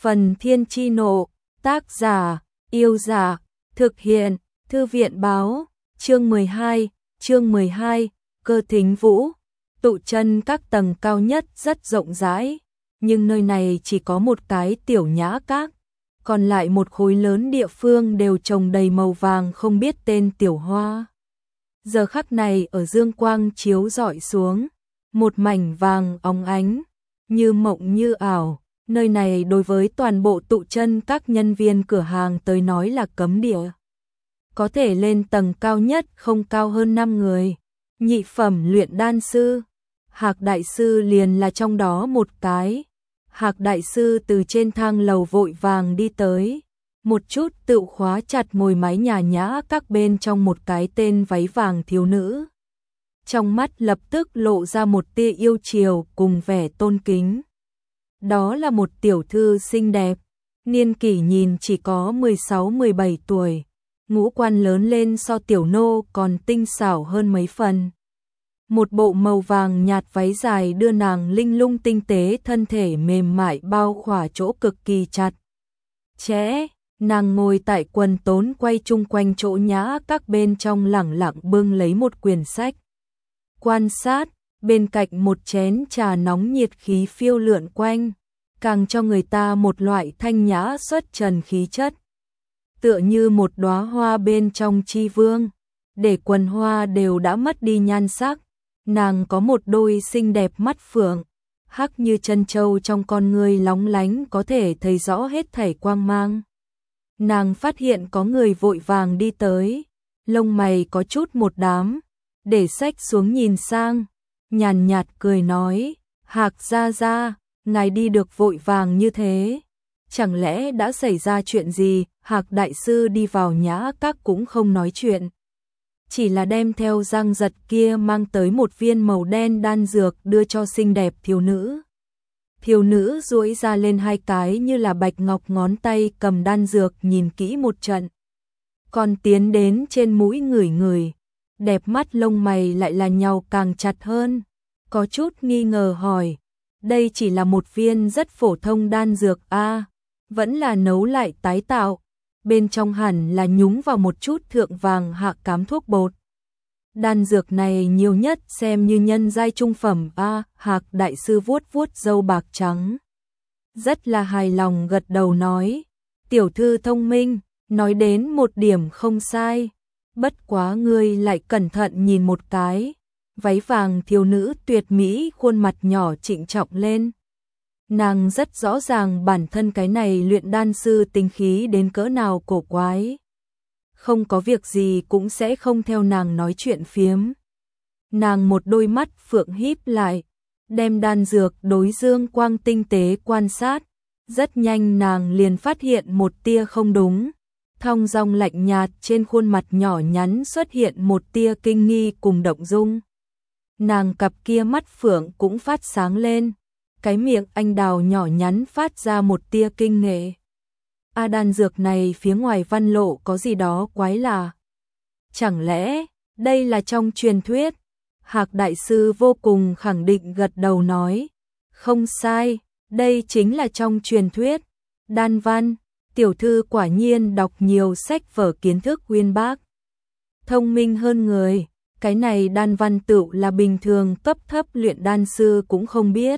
Phần Thiên Chi Nộ, tác giả, Yêu Giả, thực hiện, Thư viện Báo, chương 12, Cơ Thính Vũ. Tụ chân các tầng cao nhất rất rộng rãi, nhưng nơi này chỉ có một cái tiểu nhã các, còn lại một khối lớn địa phương đều trồng đầy màu vàng không biết tên tiểu hoa. Giờ khắc này ở dương quang chiếu rọi xuống, một mảnh vàng óng ánh, như mộng như ảo. Nơi này đối với toàn bộ tụ chân các nhân viên cửa hàng tới nói là cấm địa. Có thể lên tầng cao nhất không cao hơn 5 người. Nhị phẩm luyện đan sư, Hạc đại sư liền là trong đó một cái. Hạc đại sư từ trên thang lầu vội vàng đi tới, một chút tự khóa chặt ngồi mái nhà nhã các bên trong một cái tên váy vàng thiếu nữ. Trong mắt lập tức lộ ra một tia yêu chiều cùng vẻ tôn kính. Đó là một tiểu thư xinh đẹp, niên kỷ nhìn chỉ có 16-17 tuổi, ngũ quan lớn lên so tiểu nô còn tinh xảo hơn mấy phần. Một bộ màu vàng nhạt váy dài đưa nàng linh lung tinh tế thân thể mềm mại bao khỏa chỗ cực kỳ chặt chẽ, nàng ngồi tại quần tốn quay chung quanh chỗ nhã các bên trong lẳng lặng bưng lấy một quyển sách. Quan sát, bên cạnh một chén trà nóng nhiệt khí phiêu lượn quanh, càng cho người ta một loại thanh nhã xuất trần khí chất. Tựa như một đóa hoa bên trong chi vương, để quần hoa đều đã mất đi nhan sắc. Nàng có một đôi xinh đẹp mắt phượng, hắc như chân châu trong con ngươi lóng lánh có thể thấy rõ hết thảy quang mang. Nàng phát hiện có người vội vàng đi tới, lông mày có chút một đám, để sách xuống nhìn sang, nhàn nhạt cười nói, Hạc gia gia, ngài đi được vội vàng như thế, chẳng lẽ đã xảy ra chuyện gì? Hạc đại sư đi vào nhã các cũng không nói chuyện, chỉ là đem theo răng giật kia mang tới một viên màu đen đan dược đưa cho xinh đẹp thiếu nữ. Thiếu nữ duỗi ra lên hai cái như là bạch ngọc ngón tay cầm đan dược nhìn kỹ một trận, còn tiến đến trên mũi ngửi ngửi, đẹp mắt lông mày lại là nhàu càng chặt hơn, có chút nghi ngờ hỏi, đây chỉ là một viên rất phổ thông đan dược a, vẫn là nấu lại tái tạo, bên trong hẳn là nhúng vào một chút thượng vàng hạ cám thuốc bột. Đan dược này nhiều nhất xem như nhân giai trung phẩm a. Hạc đại sư vuốt vuốt râu bạc trắng, rất là hài lòng gật đầu nói, tiểu thư thông minh, nói đến một điểm không sai, bất quá ngươi lại cẩn thận nhìn một cái. Váy vàng thiếu nữ tuyệt mỹ khuôn mặt nhỏ trịnh trọng lên. Nàng rất rõ ràng bản thân cái này luyện đan sư tinh khí đến cỡ nào cổ quái. Không có việc gì cũng sẽ không theo nàng nói chuyện phiếm. Nàng một đôi mắt phượng híp lại, đem đan dược đối dương quang tinh tế quan sát. Rất nhanh nàng liền phát hiện một tia không đúng. Thong dong lạnh nhạt trên khuôn mặt nhỏ nhắn xuất hiện một tia kinh nghi cùng động dung. Nàng cặp kia mắt phượng cũng phát sáng lên, cái miệng anh đào nhỏ nhắn phát ra một tia kinh nghệ. A đan dược này phía ngoài văn lộ có gì đó quái lạ. Chẳng lẽ đây là trong truyền thuyết? Hạc đại sư vô cùng khẳng định gật đầu nói, không sai, đây chính là trong truyền thuyết. Đan văn, tiểu thư quả nhiên đọc nhiều sách vở kiến thức uyên bác, thông minh hơn người. Cái này đan văn tựu là bình thường cấp thấp luyện đan sư cũng không biết.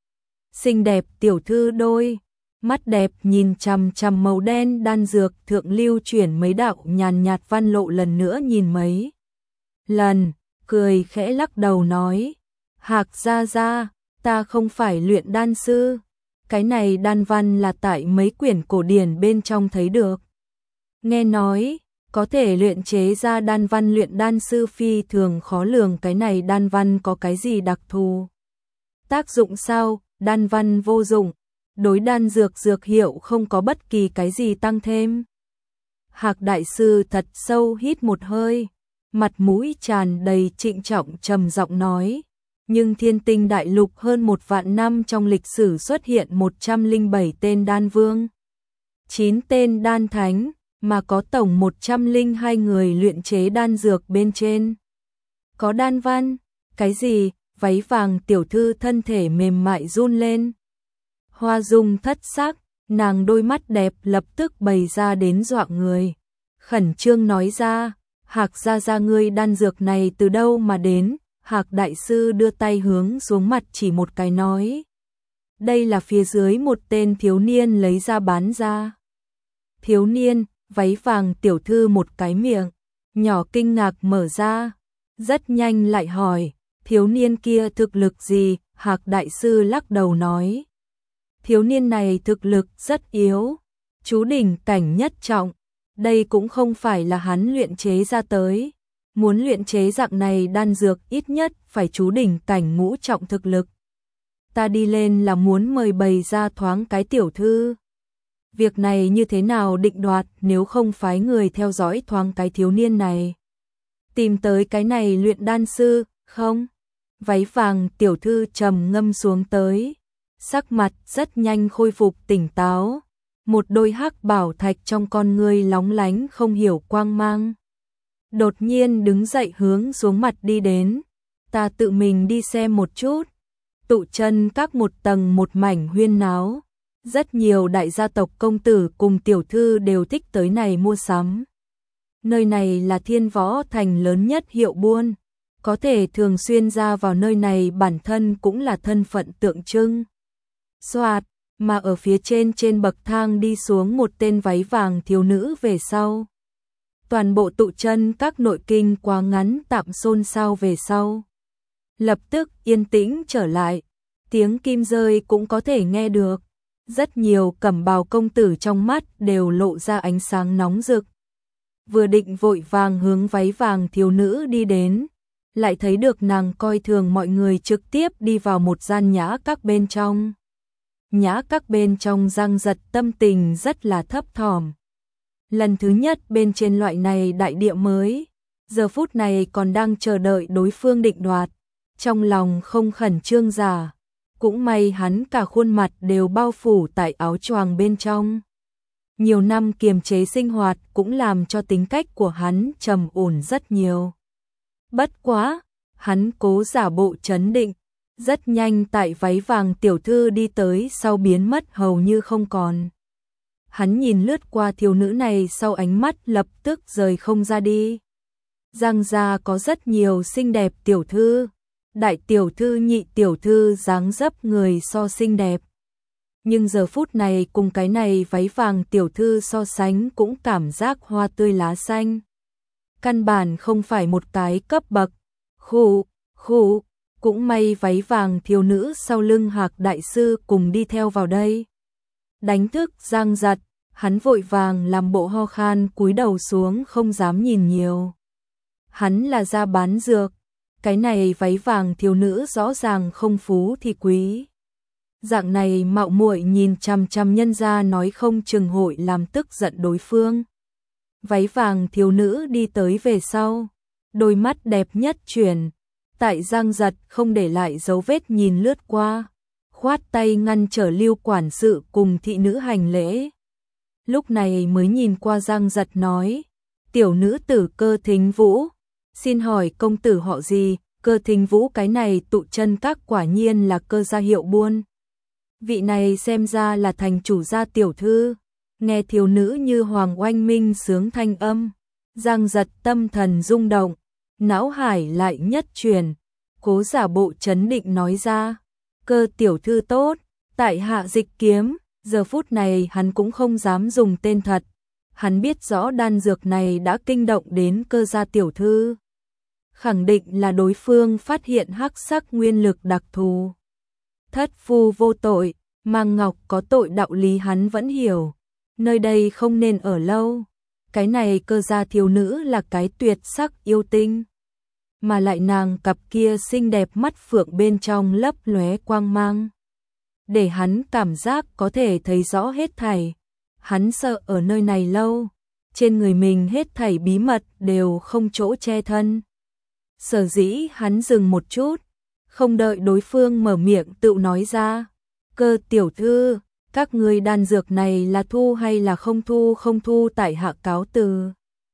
Xinh đẹp tiểu thư đôi mắt đẹp nhìn chằm chằm màu đen đan dược thượng lưu chuyển mấy đạo nhàn nhạt văn lộ lần nữa nhìn mấy lần, cười khẽ lắc đầu nói, Hạc gia gia, ta không phải luyện đan sư, cái này đan văn là tại mấy quyển cổ điển bên trong thấy được. Nghe nói có thể luyện chế ra đan văn luyện đan sư phi thường khó lường, cái này đan văn có cái gì đặc thù? Tác dụng sao? Đan văn vô dụng, đối đan dược dược hiệu không có bất kỳ cái gì tăng thêm. Hạc đại sư thật sâu hít một hơi, mặt mũi tràn đầy trịnh trọng trầm giọng nói, nhưng Thiên Tinh đại lục hơn 1 vạn năm trong lịch sử xuất hiện 107 tên đan vương, 9 tên đan thánh, mà có tổng 102 người luyện chế đan dược bên trên. Có đan văn, cái gì? Váy vàng tiểu thư thân thể mềm mại run lên. Hoa dung thất sắc, Nàng đôi mắt đẹp lập tức bày ra đến dọa người. Khẩn trương nói ra, Hạc gia ngươi đan dược này từ đâu mà đến? Hạc đại sư đưa tay hướng xuống mặt chỉ một cái nói. Đây là phía dưới một tên thiếu niên lấy ra bán ra. Thiếu niên, váy vàng tiểu thư một cái miệng, nhỏ kinh ngạc mở ra. Rất nhanh lại hỏi, thiếu niên kia thực lực gì? Hạc đại sư lắc đầu nói. Thiếu niên này thực lực rất yếu, chú đỉnh cảnh nhất trọng. Đây cũng không phải là hắn luyện chế ra tới. Muốn luyện chế dạng này đan dược ít nhất phải chú đỉnh cảnh ngũ trọng thực lực. Ta đi lên là muốn mời bày ra thoáng cái tiểu thư. Việc này như thế nào định đoạt nếu không phái người theo dõi thoáng cái thiếu niên này. Tìm tới cái này luyện đan sư, không? Váy vàng tiểu thư trầm ngâm xuống tới. Sắc mặt rất nhanh khôi phục tỉnh táo. Một đôi hắc bảo thạch trong con ngươi lóng lánh không hiểu quang mang. Đột nhiên đứng dậy hướng xuống mặt đi đến. Ta tự mình đi xem một chút. Tụ chân các một tầng một mảnh huyên náo. Rất nhiều đại gia tộc công tử cùng tiểu thư đều thích tới này mua sắm. Nơi này là Thiên Võ Thành lớn nhất hiệu buôn. Có thể thường xuyên ra vào nơi này bản thân cũng là thân phận tượng trưng. Soạt, mà ở phía trên bậc thang đi xuống một tên váy vàng thiếu nữ về sau. Toàn bộ tụ chân các nội kinh quá ngắn tạm xôn xao về sau. Lập tức yên tĩnh trở lại, tiếng kim rơi cũng có thể nghe được. Rất nhiều cẩm bào công tử trong mắt đều lộ ra ánh sáng nóng rực. Vừa định vội vàng hướng váy vàng thiếu nữ đi đến, lại thấy được nàng coi thường mọi người trực tiếp đi vào một gian nhã các bên trong. Nhã các bên trong Giang Giật tâm tình rất là thấp thỏm. Lần thứ nhất bên trên loại này đại địa mới, giờ phút này còn đang chờ đợi đối phương định đoạt, trong lòng không khẩn trương giả. Cũng may hắn cả khuôn mặt đều bao phủ tại áo choàng bên trong. Nhiều năm kiềm chế sinh hoạt cũng làm cho tính cách của hắn trầm ổn rất nhiều. Bất quá, hắn cố giả bộ trấn định, rất nhanh tại váy vàng tiểu thư đi tới sau biến mất hầu như không còn. Hắn nhìn lướt qua thiếu nữ này sau ánh mắt lập tức rời không ra đi. Giang gia có rất nhiều xinh đẹp tiểu thư, đại tiểu thư nhị tiểu thư dáng dấp người so xinh đẹp. Nhưng giờ phút này cùng cái này váy vàng tiểu thư so sánh cũng cảm giác hoa tươi lá xanh. Căn bản không phải một cái cấp bậc. Khụ, cũng may váy vàng thiếu nữ sau lưng Hạc đại sư cùng đi theo vào đây. Đánh thức Giang Giật, hắn vội vàng làm bộ ho khan cúi đầu xuống không dám nhìn nhiều. Hắn là ra bán dược, cái này váy vàng thiếu nữ rõ ràng không phú thì quý. Dạng này mạo muội nhìn chằm chằm nhân ra nói không chừng hội làm tức giận đối phương. Váy vàng thiếu nữ đi tới về sau, đôi mắt đẹp nhất chuyển, tại Giang Giật không để lại dấu vết nhìn lướt qua, khoát tay ngăn trở Lưu quản sự cùng thị nữ hành lễ. Lúc này mới nhìn qua Giang Giật nói, tiểu nữ tử Cơ Thính Vũ, xin hỏi công tử họ gì? Cơ Thính Vũ cái này tụ chân các quả nhiên là cơ gia hiệu buôn. Vị này xem ra là thành chủ gia tiểu thư. Nghe thiếu nữ như hoàng oanh minh sướng thanh âm, Giang Giật tâm thần rung động, não hải lại nhất truyền, cố giả bộ trấn định nói ra, Cơ tiểu thư tốt, tại hạ Dịch Kiếm. Giờ phút này hắn cũng không dám dùng tên thật, hắn biết rõ đan dược này đã kinh động đến Cơ gia tiểu thư. Khẳng định là đối phương phát hiện hắc sắc nguyên lực đặc thù. Thất phu vô tội, Mang Ngọc có tội đạo lý hắn vẫn hiểu. Nơi đây không nên ở lâu. Cái này Cơ gia thiếu nữ là cái tuyệt sắc yêu tinh. Mà lại nàng cặp kia xinh đẹp mắt phượng bên trong lấp lóe quang mang. Để hắn cảm giác có thể thấy rõ hết thảy. Hắn sợ ở nơi này lâu, trên người mình hết thảy bí mật đều không chỗ che thân. Sở dĩ hắn dừng một chút, không đợi đối phương mở miệng tự nói ra, Cơ tiểu thư, các ngươi đan dược này là thu hay là không thu? Không thu tại hạ cáo từ.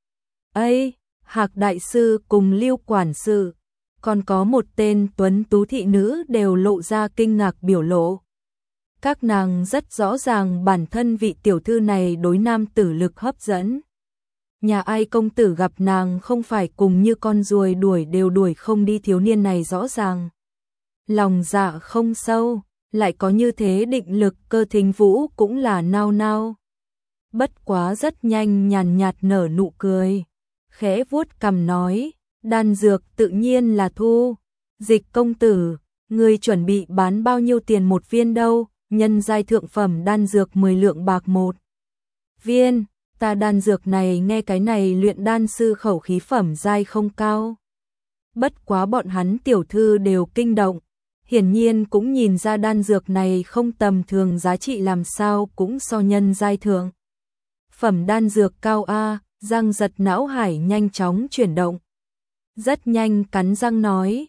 Ây, Hạc đại sư cùng Lưu quản sự, còn có một tên tuấn tú thị nữ đều lộ ra kinh ngạc biểu lộ. Các nàng rất rõ ràng bản thân vị tiểu thư này đối nam tử lực hấp dẫn. Nhà ai công tử gặp nàng không phải cùng như con ruồi đuổi đều đuổi không đi, thiếu niên này rõ ràng lòng dạ không sâu, lại có như thế định lực. Cơ Thính Vũ cũng là nao nao. Bất quá rất nhanh nhàn nhạt nở nụ cười, khẽ vuốt cằm nói, đan dược tự nhiên là thu. Dịch công tử, ngươi chuẩn bị bán bao nhiêu tiền một viên đâu? Nhân giai thượng phẩm đan dược 10 lượng bạc một viên. Ta đan dược này, nghe cái này luyện đan sư khẩu khí phẩm giai không cao. Bất quá bọn hắn tiểu thư đều kinh động, hiển nhiên cũng nhìn ra đan dược này không tầm thường, giá trị làm sao cũng so nhân giai thượng phẩm đan dược cao a. Giang Giật não hải nhanh chóng chuyển động, rất nhanh cắn răng nói,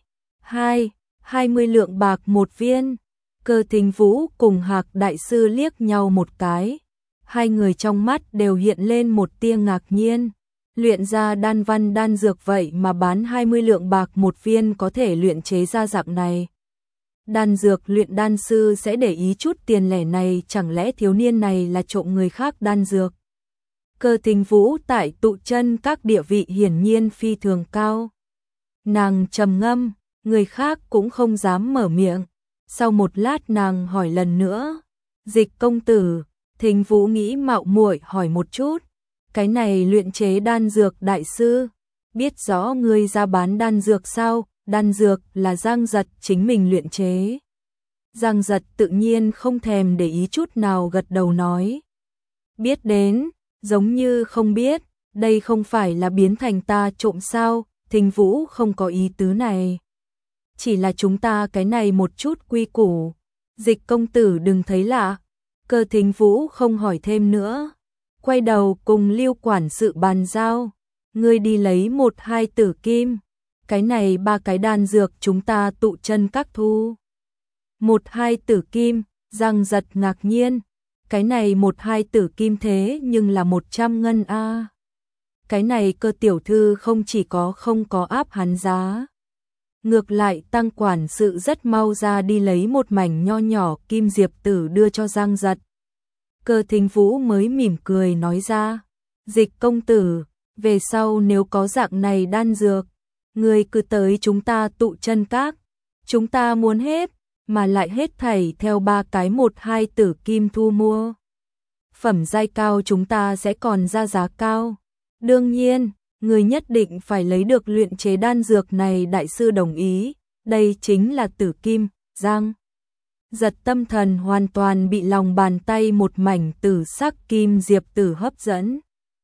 20 lượng bạc một viên. Cơ Thính Vũ cùng Hạc đại sư liếc nhau một cái, hai người trong mắt đều hiện lên một tia ngạc nhiên. Luyện ra đan văn đan dược vậy mà bán 20 lượng bạc một viên, có thể luyện chế ra dạng này đan dược, luyện đan sư sẽ để ý chút tiền lẻ này, chẳng lẽ thiếu niên này là trộm người khác đan dược? Cơ Thính Vũ tại Tụ Chân Các địa vị hiển nhiên phi thường cao. Nàng trầm ngâm, người khác cũng không dám mở miệng. Sau một lát nàng hỏi lần nữa, Dịch công tử, Thính Vũ nghĩ mạo muội hỏi một chút, cái này luyện chế đan dược đại sư, biết rõ ngươi ra bán đan dược sao? Đan dược là Giang Giật chính mình luyện chế. Giang Giật tự nhiên không thèm để ý chút nào, gật đầu nói, biết đến, giống như không biết, đây không phải là biến thành ta trộm sao? Thính Vũ không có ý tứ này, chỉ là chúng ta cái này một chút quy củ, Dịch công tử đừng thấy lạ. Cơ Thính Vũ không hỏi thêm nữa, quay đầu cùng Lưu quản sự bàn giao, ngươi đi lấy 1-2 tử kim, cái này 3 cái đan dược chúng ta Tụ Chân Các thu. 1-2 tử kim? Giang Giật ngạc nhiên, cái này 1-2 tử kim thế nhưng là 100 ngân a. Cái này Cơ tiểu thư không chỉ không có áp hắn giá, ngược lại Tăng quản sự rất mau ra đi lấy một mảnh nho nhỏ kim diệp tử đưa cho Giang Giật. Cơ Thính Vũ mới mỉm cười nói ra, Dịch công tử, về sau nếu có dạng này đan dược, người cứ tới chúng ta Tụ Chân Các, chúng ta muốn hết, mà lại hết thảy theo 3 cái 1-2 tử kim thu mua. Phẩm giai cao chúng ta sẽ còn ra giá cao. Đương nhiên, người nhất định phải lấy được luyện chế đan dược này, đại sư đồng ý, đây chính là tử kim. Giang Giật tâm thần hoàn toàn bị lòng bàn tay một mảnh tử sắc kim diệp tử hấp dẫn.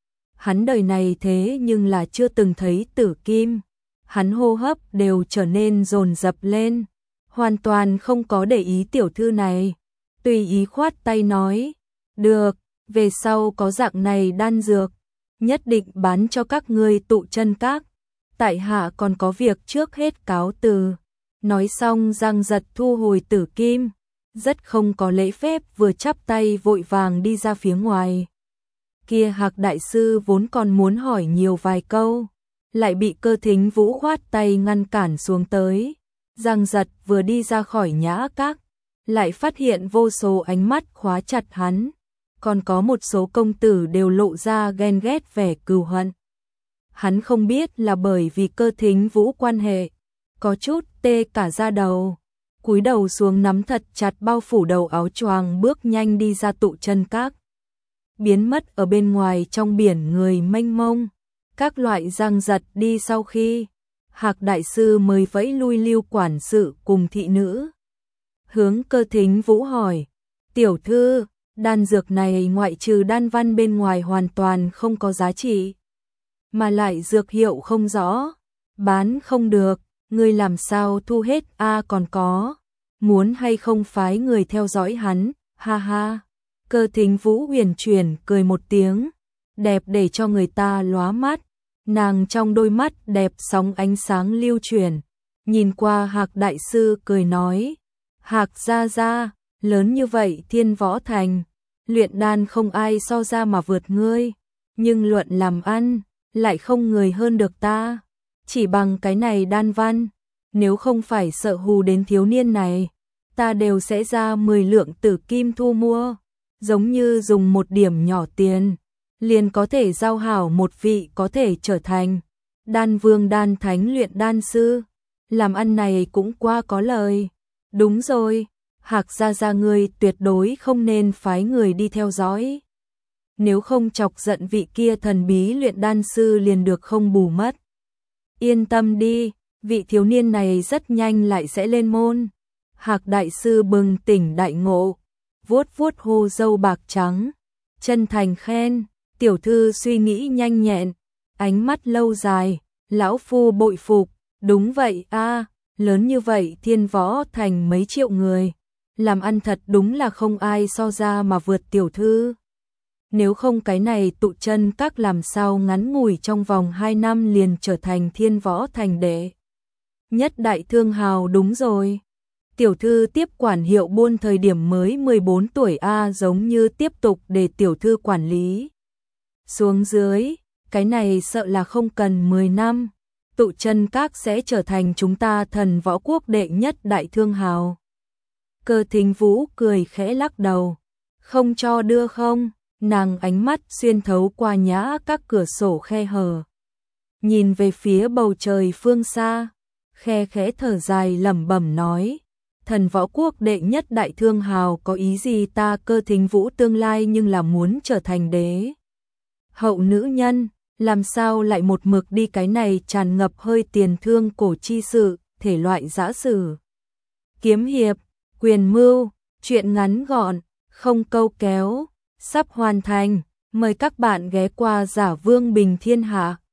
Hắn đời này thế nhưng là chưa từng thấy tử kim, hắn hô hấp đều trở nên dồn dập lên, hoàn toàn không có để ý tiểu thư này, tùy ý khoát tay nói, được, về sau có dạng này đan dược, nhất định bán cho các ngươi Tụ Chân Các, tại hạ còn có việc trước hết cáo từ. Nói xong Giang Giật thu hồi tử kim, rất không có lễ phép, vừa chắp tay vội vàng đi ra phía ngoài. Kia Hạc đại sư vốn còn muốn hỏi nhiều vài câu, lại bị Cơ Thính Vũ khoát tay ngăn cản xuống tới. Giang Giật vừa đi ra khỏi nhã các, lại phát hiện vô số ánh mắt khóa chặt hắn, còn có một số công tử đều lộ ra ghen ghét vẻ cừu hận. Hắn không biết là bởi vì Cơ Thính Vũ quan hệ, có chút tê cả da đầu, cúi đầu xuống nắm thật chặt bao phủ đầu áo choàng, bước nhanh đi ra Tụ Chân Các, biến mất ở bên ngoài trong biển người mênh mông. Các loại Giang Giật đi sau khi, Hạc đại sư mới vẫy lui Lưu quản sự cùng thị nữ, hướng Cơ Thính Vũ hỏi, tiểu thư, đan dược này ngoại trừ đan văn bên ngoài hoàn toàn không có giá trị, mà lại dược hiệu không rõ, bán không được, ngươi làm sao thu hết a? Còn có, muốn hay không phái người theo dõi hắn? Ha ha. Cơ Thính Vũ huyền chuyển cười một tiếng, đẹp để cho người ta lóa mắt. Nàng trong đôi mắt đẹp sóng ánh sáng lưu chuyển, nhìn qua Hạc đại sư cười nói, Hạc gia gia, lớn như vậy Thiên Võ Thành, luyện đan không ai so ra mà vượt ngươi, nhưng luận làm ăn, lại không người hơn được ta. Chỉ bằng cái này đan văn, nếu không phải sợ hù đến thiếu niên này, ta đều sẽ ra 10 lượng tử kim thu mua, giống như dùng một điểm nhỏ tiền, liền có thể giao hảo một vị có thể trở thành đan vương đan thánh luyện đan sư, làm ăn này cũng quá có lời. Đúng rồi, Hạc gia ngươi tuyệt đối không nên phái người đi theo dõi. Nếu không chọc giận vị kia thần bí luyện đan sư liền được không bù mất. Yên tâm đi, vị thiếu niên này rất nhanh lại sẽ lên môn. Hạc đại sư bừng tỉnh đại ngộ, vuốt vuốt hô râu bạc trắng, chân thành khen, tiểu thư suy nghĩ nhanh nhẹn, ánh mắt lâu dài, lão phu bội phục, đúng vậy a, lớn như vậy Thiên Võ Thành mấy triệu người, làm ăn thật đúng là không ai so ra mà vượt tiểu thư. Nếu không cái này Tụ Chân Các làm sao ngắn ngủi trong vòng 2 năm liền trở thành Thiên Võ Thành đệ nhất đại thương hào. Đúng rồi. Tiểu thư tiếp quản hiệu buôn thời điểm mới 14 tuổi a, giống như tiếp tục để tiểu thư quản lý xuống dưới, cái này sợ là không cần 10 năm, Tụ Chân Các sẽ trở thành chúng ta Thần Võ Quốc đệ nhất đại thương hào. Cơ Thính Vũ cười khẽ lắc đầu, không cho đưa không, nàng ánh mắt xuyên thấu qua nhã các cửa sổ khe hở, nhìn về phía bầu trời phương xa, khe khẽ thở dài lẩm bẩm nói, Thần Võ Quốc đệ nhất đại thương hào có ý gì ta Cơ Thính Vũ tương lai nhưng là muốn trở thành đế hậu nữ nhân, làm sao lại một mực đi cái này tràn ngập hơi tiền thương cổ chi sự, thể loại dã sử, kiếm hiệp, quyền mưu, truyện ngắn gọn, không câu kéo, sắp hoàn thành, mời các bạn ghé qua Giả Vương Bình Thiên Hạ.